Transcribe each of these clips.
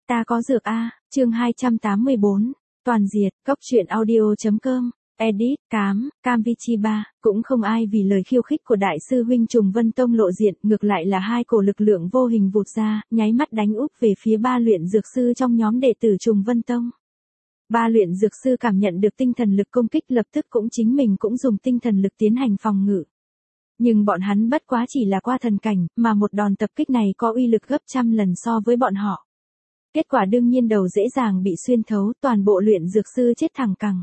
Ta có dược a, chương 284, toàn diệt, cốc truyện audio.com, edit, Cam Vichiba, cũng không ai vì lời khiêu khích của đại sư huynh Trùng Vân Tông lộ diện, ngược lại là hai cổ lực lượng vô hình vụt ra, nháy mắt đánh úp về phía ba luyện dược sư trong nhóm đệ tử Trùng Vân Tông. Ba luyện dược sư cảm nhận được tinh thần lực công kích lập tức chính mình cũng dùng tinh thần lực tiến hành phòng ngự. Nhưng bọn hắn bất quá chỉ là qua thần cảnh, mà một đòn tập kích này có uy lực gấp trăm lần so với bọn họ. Kết quả đương nhiên đầu dễ dàng bị xuyên thấu, toàn bộ luyện dược sư chết thẳng cẳng.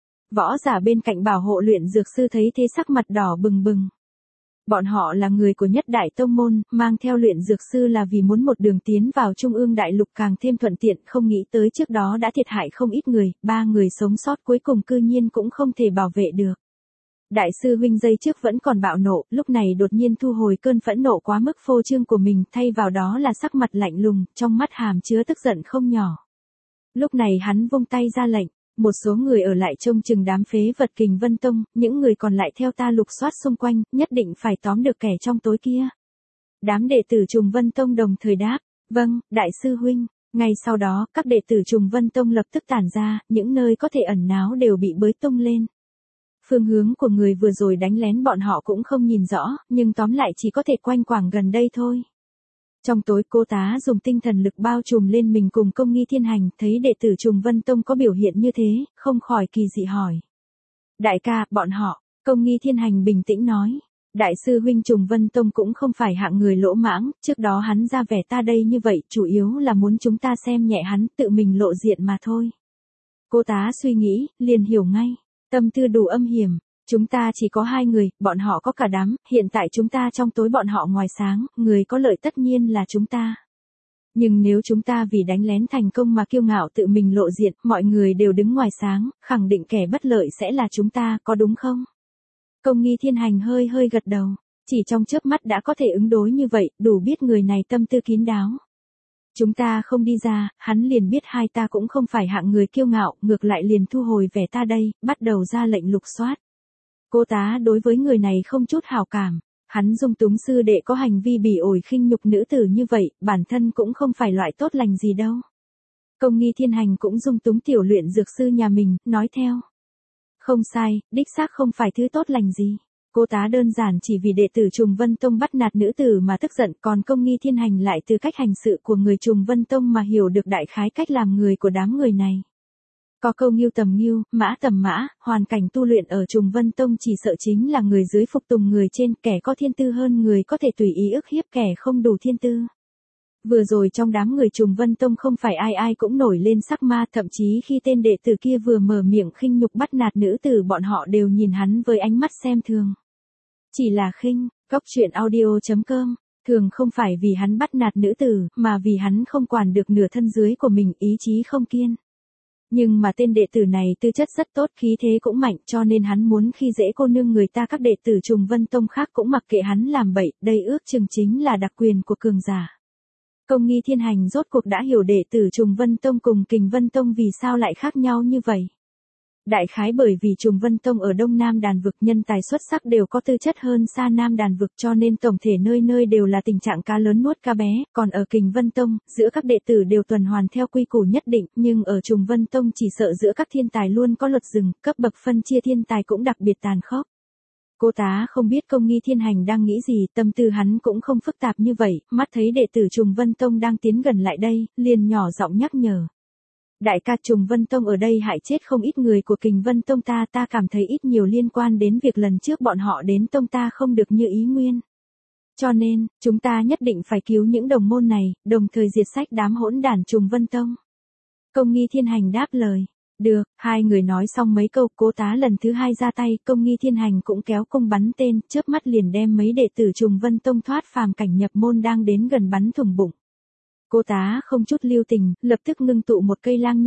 Võ giả bên cạnh bảo hộ luyện dược sư thấy thế sắc mặt đỏ bừng bừng. Bọn họ là người của nhất đại tông môn, mang theo luyện dược sư là vì muốn một đường tiến vào trung ương đại lục càng thêm thuận tiện, không nghĩ tới trước đó đã thiệt hại không ít người, ba người sống sót cuối cùng cư nhiên cũng không thể bảo vệ được. Đại sư huynh giây trước vẫn còn bạo nộ, lúc này đột nhiên thu hồi cơn phẫn nộ quá mức phô trương của mình, thay vào đó là sắc mặt lạnh lùng, trong mắt hàm chứa tức giận không nhỏ. Lúc này hắn vung tay ra lệnh, một số người ở lại trông chừng đám phế vật Kình Vân Tông, những người còn lại theo ta lục soát xung quanh, nhất định phải tóm được kẻ trong tối kia. Đám đệ tử Trùng Vân Tông đồng thời đáp, vâng, đại sư huynh. Ngay sau đó, các đệ tử Trùng Vân Tông lập tức tản ra, những nơi có thể ẩn náu đều bị bới tung lên. Phương hướng của người vừa rồi đánh lén bọn họ cũng không nhìn rõ, nhưng tóm lại chỉ có thể quanh quảng gần đây thôi. Trong tối cô tá dùng tinh thần lực bao trùm lên mình cùng Công Nghi Thiên Hành, thấy đệ tử Trùng Vân Tông có biểu hiện như thế, không khỏi kỳ dị hỏi. Đại ca, bọn họ, Công Nghi Thiên Hành bình tĩnh nói. Đại sư huynh Trùng Vân Tông cũng không phải hạng người lỗ mãng, trước đó hắn ra vẻ ta đây như vậy, chủ yếu là muốn chúng ta xem nhẹ hắn, tự mình lộ diện mà thôi. Cô tá suy nghĩ, liền hiểu ngay. Tâm tư đủ âm hiểm, chúng ta chỉ có hai người, bọn họ có cả đám, hiện tại chúng ta trong tối bọn họ ngoài sáng, người có lợi tất nhiên là chúng ta. Nhưng nếu chúng ta vì đánh lén thành công mà kiêu ngạo tự mình lộ diện, mọi người đều đứng ngoài sáng, khẳng định kẻ bất lợi sẽ là chúng ta, có đúng không? Công Nghi Thiên Hành hơi gật đầu, chỉ trong chớp mắt đã có thể ứng đối như vậy, đủ biết người này tâm tư kín đáo. Chúng ta không đi ra, hắn liền biết hai ta cũng không phải hạng người kiêu ngạo, ngược lại liền thu hồi vẻ ta đây, bắt đầu ra lệnh lục soát. Cô tá đối với người này không chút hảo cảm, hắn dung túng sư đệ có hành vi bỉ ổi khinh nhục nữ tử như vậy, bản thân cũng không phải loại tốt lành gì đâu. Công Nghi Thiên Hành cũng dung túng tiểu luyện dược sư nhà mình, nói theo. Không sai, đích xác không phải thứ tốt lành gì. Cô tá đơn giản chỉ vì đệ tử Trùng Vân Tông bắt nạt nữ tử mà tức giận, còn Công Nghi Thiên Hành lại từ cách hành sự của người Trùng Vân Tông mà hiểu được đại khái cách làm người của đám người này. Có câu ngưu tầm ngưu, mã tầm mã, hoàn cảnh tu luyện ở Trùng Vân Tông chỉ sợ chính là người dưới phục tùng người trên, kẻ có thiên tư hơn người có thể tùy ý ức hiếp kẻ không đủ thiên tư. Vừa rồi trong đám người Trùng Vân Tông không phải ai cũng nổi lên sắc ma, thậm chí khi tên đệ tử kia vừa mở miệng khinh nhục bắt nạt nữ tử bọn họ đều nhìn hắn với ánh mắt xem thường. Chỉ là khinh, cốc truyện audio.com, thường không phải vì hắn bắt nạt nữ tử, mà vì hắn không quản được nửa thân dưới của mình, ý chí không kiên. Nhưng mà tên đệ tử này tư chất rất tốt, khí thế cũng mạnh, cho nên hắn muốn khi dễ cô nương người ta, các đệ tử Trùng Vân Tông khác cũng mặc kệ hắn làm bậy, đây ước chừng chính là đặc quyền của cường giả. Công Nghi Thiên Hành rốt cuộc đã hiểu đệ tử Trùng Vân Tông cùng Kình Vân Tông vì sao lại khác nhau như vậy. Đại khái bởi vì Trùng Vân Tông ở Đông Nam Đàn Vực nhân tài xuất sắc đều có tư chất hơn xa Nam Đàn Vực, cho nên tổng thể nơi nơi đều là tình trạng cá lớn nuốt cá bé, còn ở Kình Vân Tông, giữa các đệ tử đều tuần hoàn theo quy củ nhất định, nhưng ở Trùng Vân Tông chỉ sợ giữa các thiên tài luôn có luật rừng, cấp bậc phân chia thiên tài cũng đặc biệt tàn khốc. Cô tá không biết Công Nghi Thiên Hành đang nghĩ gì, tâm tư hắn cũng không phức tạp như vậy, mắt thấy đệ tử Trùng Vân Tông đang tiến gần lại đây, liền nhỏ giọng nhắc nhở. Đại ca, Trùng Vân Tông ở đây hại chết không ít người của Kình Vân Tông ta cảm thấy ít nhiều liên quan đến việc lần trước bọn họ đến tông ta không được như ý nguyên. Cho nên, chúng ta nhất định phải cứu những đồng môn này, đồng thời diệt sách đám hỗn đản Trùng Vân Tông. Công Nghi Thiên Hành đáp lời. Được, hai người nói xong mấy câu, cô tá lần thứ hai ra tay, Công Nghi Thiên Hành cũng kéo cung bắn tên, chớp mắt liền đem mấy đệ tử Trùng Vân Tông thoát phàm cảnh nhập môn đang đến gần bắn thủng bụng. Cô tá không chút lưu tình, lập tức ngưng tụ một cây lang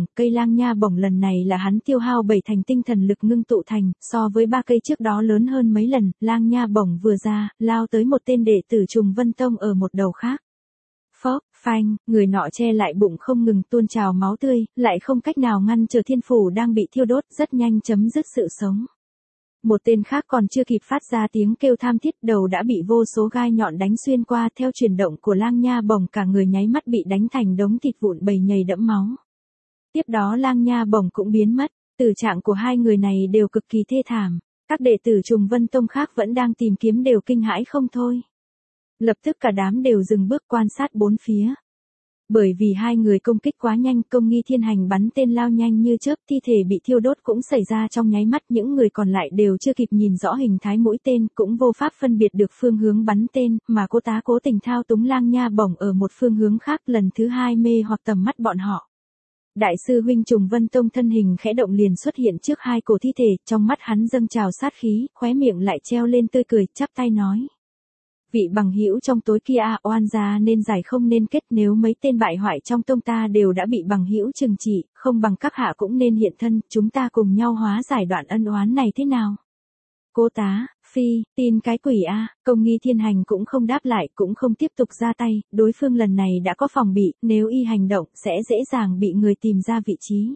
nha bổng lần này là hắn tiêu hao 7 thành tinh thần lực ngưng tụ thành, so với 3 cây trước đó lớn hơn mấy lần, lang nha bổng vừa ra, lao tới một tên đệ tử Trùng Vân Tông ở một đầu khác. Phốc, phanh, người nọ che lại bụng không ngừng tuôn trào máu tươi, lại không cách nào ngăn trở thiên phủ đang bị thiêu đốt, rất nhanh chấm dứt sự sống. Một tên khác còn chưa kịp phát ra tiếng kêu tham thiết, đầu đã bị vô số gai nhọn đánh xuyên qua, theo chuyển động của Lang Nha Bổng cả người nháy mắt bị đánh thành đống thịt vụn bầy nhầy đẫm máu. Tiếp đó Lang Nha Bổng cũng biến mất, tử trạng của hai người này đều cực kỳ thê thảm. Các đệ tử Trùng Vân Tông khác vẫn đang tìm kiếm đều kinh hãi không thôi. Lập tức cả đám đều dừng bước quan sát bốn phía. Bởi vì hai người công kích quá nhanh, Công Nghi Thiên Hành bắn tên lao nhanh như chớp, thi thể bị thiêu đốt cũng xảy ra trong nháy mắt, những người còn lại đều chưa kịp nhìn rõ hình thái mũi tên, cũng vô pháp phân biệt được phương hướng bắn tên, mà cô tá cố tình thao túng Lang Nha Bổng ở một phương hướng khác, lần thứ hai mê hoặc tầm mắt bọn họ. Đại sư huynh Trùng Vân Tông thân hình khẽ động liền xuất hiện trước hai cổ thi thể, trong mắt hắn dâng trào sát khí, khóe miệng lại treo lên tươi cười, chắp tay nói: vị bằng hữu trong tối kia, oan gia nên giải không nên kết, nếu mấy tên bại hoại trong tông ta đều đã bị bằng hữu trừng trị, không bằng các hạ cũng nên hiện thân, chúng ta cùng nhau hóa giải đoạn ân oán này thế nào? Cô tá, phi, tin cái quỷ a. Công Nghi Thiên Hành cũng không đáp lại, cũng không tiếp tục ra tay, đối phương lần này đã có phòng bị, nếu y hành động sẽ dễ dàng bị người tìm ra vị trí.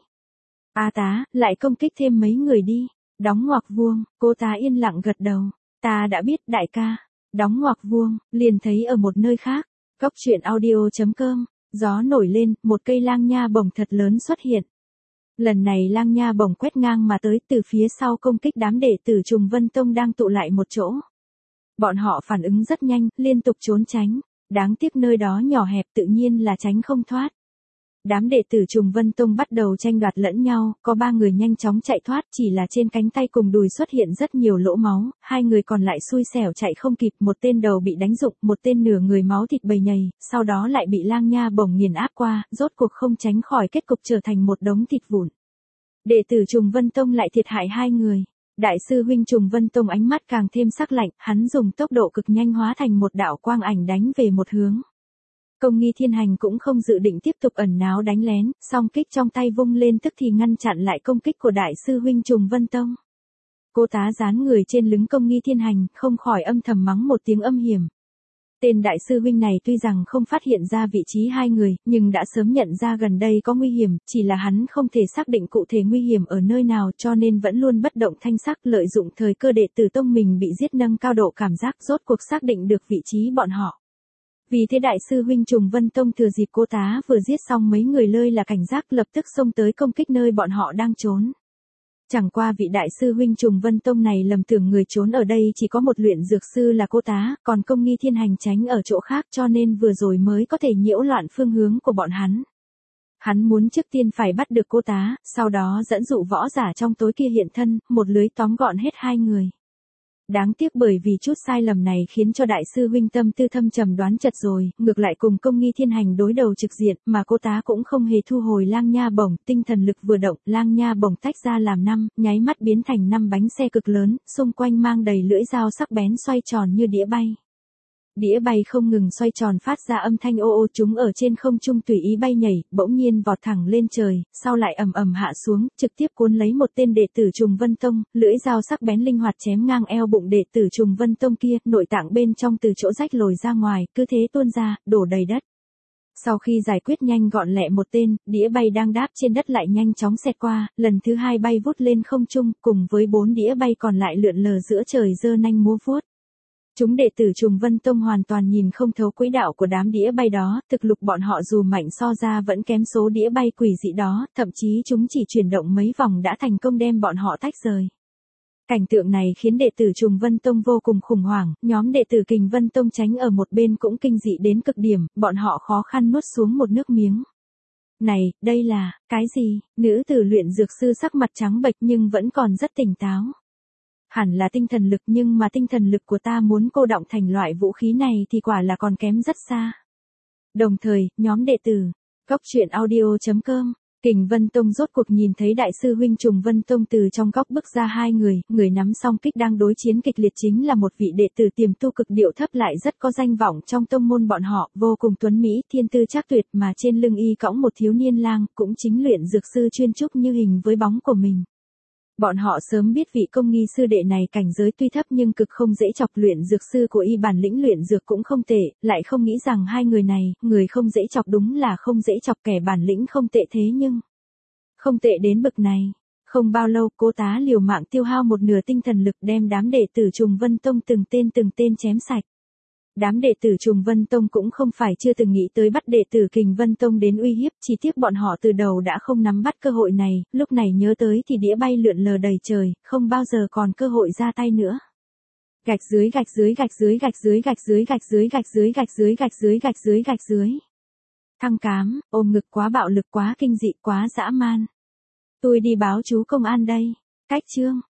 A tá, lại công kích thêm mấy người đi. Đóng ngoặc vuông, cô tá yên lặng gật đầu. Ta đã biết đại ca. Đóng ngoặc vuông, liền thấy ở một nơi khác. Góc truyện audio.com, gió nổi lên, một cây Lang Nha Bổng thật lớn xuất hiện. Lần này Lang Nha Bổng quét ngang mà tới, từ phía sau công kích đám đệ tử Trùng Vân Tông đang tụ lại một chỗ. Bọn họ phản ứng rất nhanh, liên tục trốn tránh. Đáng tiếc nơi đó nhỏ hẹp, tự nhiên là tránh không thoát. Đám đệ tử Trùng Vân Tông bắt đầu tranh đoạt lẫn nhau, có 3 người nhanh chóng chạy thoát, chỉ là trên cánh tay cùng đùi xuất hiện rất nhiều lỗ máu, 2 người còn lại xui xẻo chạy không kịp, một tên đầu bị đánh rụng, một tên nửa người máu thịt bầy nhầy, sau đó lại bị Lang Nha Bổng nghiền áp qua, rốt cuộc không tránh khỏi kết cục trở thành một đống thịt vụn. Đệ tử Trùng Vân Tông lại thiệt hại 2 người. Đại sư huynh Trùng Vân Tông ánh mắt càng thêm sắc lạnh, hắn dùng tốc độ cực nhanh hóa thành một đạo quang ảnh đánh về một hướng. Công Nghi Thiên Hành cũng không dự định tiếp tục ẩn náu đánh lén, song kích trong tay vung lên tức thì ngăn chặn lại công kích của đại sư huynh Trùng Vân Tông. Cô tá dán người trên lưng Công Nghi Thiên Hành, không khỏi âm thầm mắng một tiếng âm hiểm. Tên đại sư huynh này tuy rằng không phát hiện ra vị trí hai người, nhưng đã sớm nhận ra gần đây có nguy hiểm, chỉ là hắn không thể xác định cụ thể nguy hiểm ở nơi nào, cho nên vẫn luôn bất động thanh sắc, lợi dụng thời cơ đệ tử tông mình bị giết nâng cao độ cảm giác, rốt cuộc xác định được vị trí bọn họ. Vì thế đại sư huynh Trùng Vân Tông thừa dịp cô tá vừa giết xong mấy người lơi là cảnh giác, lập tức xông tới công kích nơi bọn họ đang trốn. Chẳng qua vị đại sư huynh Trùng Vân Tông này lầm tưởng người trốn ở đây chỉ có một luyện dược sư là cô tá, còn Công Nghi Thiên Hành tránh ở chỗ khác, cho nên vừa rồi mới có thể nhiễu loạn phương hướng của bọn hắn. Hắn muốn trước tiên phải bắt được cô tá, sau đó dẫn dụ võ giả trong tối kia hiện thân, một lưới tóm gọn hết 2 người. Đáng tiếc bởi vì chút sai lầm này khiến cho đại sư huynh tâm tư thâm trầm đoán chật rồi, ngược lại cùng Công Nghi Thiên Hành đối đầu trực diện, mà cô tá cũng không hề thu hồi Lang Nha Bổng, tinh thần lực vừa động, Lang Nha Bổng tách ra làm 5, nháy mắt biến thành 5 bánh xe cực lớn, xung quanh mang đầy lưỡi dao sắc bén xoay tròn như đĩa bay. Đĩa bay không ngừng xoay tròn phát ra âm thanh ô ô, chúng ở trên không trung tùy ý bay nhảy, bỗng nhiên vọt thẳng lên trời, sau lại ầm ầm hạ xuống, trực tiếp cuốn lấy một tên đệ tử Trùng Vân Tông, lưỡi dao sắc bén linh hoạt chém ngang eo bụng đệ tử Trùng Vân Tông kia, nội tạng bên trong từ chỗ rách lồi ra ngoài, cứ thế tuôn ra, đổ đầy đất. Sau khi giải quyết nhanh gọn lẹ một tên, đĩa bay đang đáp trên đất lại nhanh chóng xẹt qua, lần thứ 2 bay vút lên không trung, cùng với 4 đĩa bay còn lại lượn lờ giữa trời giơ nanh múa vuốt. Chúng đệ tử Trùng Vân Tông hoàn toàn nhìn không thấu quỹ đạo của đám đĩa bay đó, thực lực bọn họ dù mạnh so ra vẫn kém số đĩa bay quỷ dị đó, thậm chí chúng chỉ chuyển động mấy vòng đã thành công đem bọn họ tách rời. Cảnh tượng này khiến đệ tử Trùng Vân Tông vô cùng khủng hoảng, nhóm đệ tử Kình Vân Tông tránh ở một bên cũng kinh dị đến cực điểm, bọn họ khó khăn nuốt xuống một nước miếng. Này, đây là, cái gì? Nữ tử luyện dược sư sắc mặt trắng bệch nhưng vẫn còn rất tỉnh táo. Hẳn là tinh thần lực, nhưng mà tinh thần lực của ta muốn cô đọng thành loại vũ khí này thì quả là còn kém rất xa. Đồng thời, nhóm đệ tử, góc truyện audio.com, Kình Vân Tông rốt cuộc nhìn thấy đại sư huynh Trùng Vân Tông từ trong góc bước ra 2 người, người nắm song kích đang đối chiến kịch liệt chính là một vị đệ tử tiềm tu cực điệu thấp lại rất có danh vọng trong tông môn bọn họ, vô cùng tuấn mỹ, thiên tư trác tuyệt, mà trên lưng y cõng một thiếu niên lang, cũng chính luyện dược sư chuyên trúc như hình với bóng của mình. Bọn họ sớm biết vị Công Nghi sư đệ này cảnh giới tuy thấp nhưng cực không dễ chọc, luyện dược sư của y bản lĩnh luyện dược cũng không tệ, lại không nghĩ rằng 2 người này, người không dễ chọc đúng là không dễ chọc, kẻ bản lĩnh không tệ thế nhưng không tệ đến bực này. Không bao lâu, cô tá liều mạng tiêu hao một nửa tinh thần lực đem đám đệ tử Trùng Vân Tông từng tên chém sạch. Đám đệ tử Trùng Vân Tông cũng không phải chưa từng nghĩ tới bắt đệ tử Kình Vân Tông đến uy hiếp, chỉ tiếc bọn họ từ đầu đã không nắm bắt cơ hội này, lúc này nhớ tới thì đĩa bay lượn lờ đầy trời, không bao giờ còn cơ hội ra tay nữa. Gạch dưới gạch dưới gạch dưới gạch dưới gạch dưới gạch dưới gạch dưới gạch dưới gạch dưới gạch dưới gạch dưới. Thăng Cám, ôm ngực quá bạo lực quá kinh dị quá dã man. Tôi đi báo chú công an đây. Cách chương.